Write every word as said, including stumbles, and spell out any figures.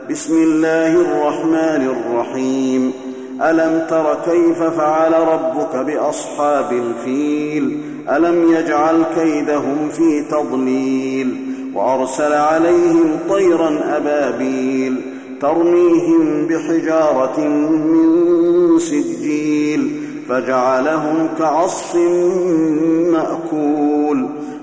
بسم الله الرحمن الرحيم. ألم تر كيف فعل ربك بأصحاب الفيل؟ ألم يجعل كيدهم في تضليل وأرسل عليهم طيرا أبابيل ترميهم بحجارة من سجيل فجعلهم كعصف مأكول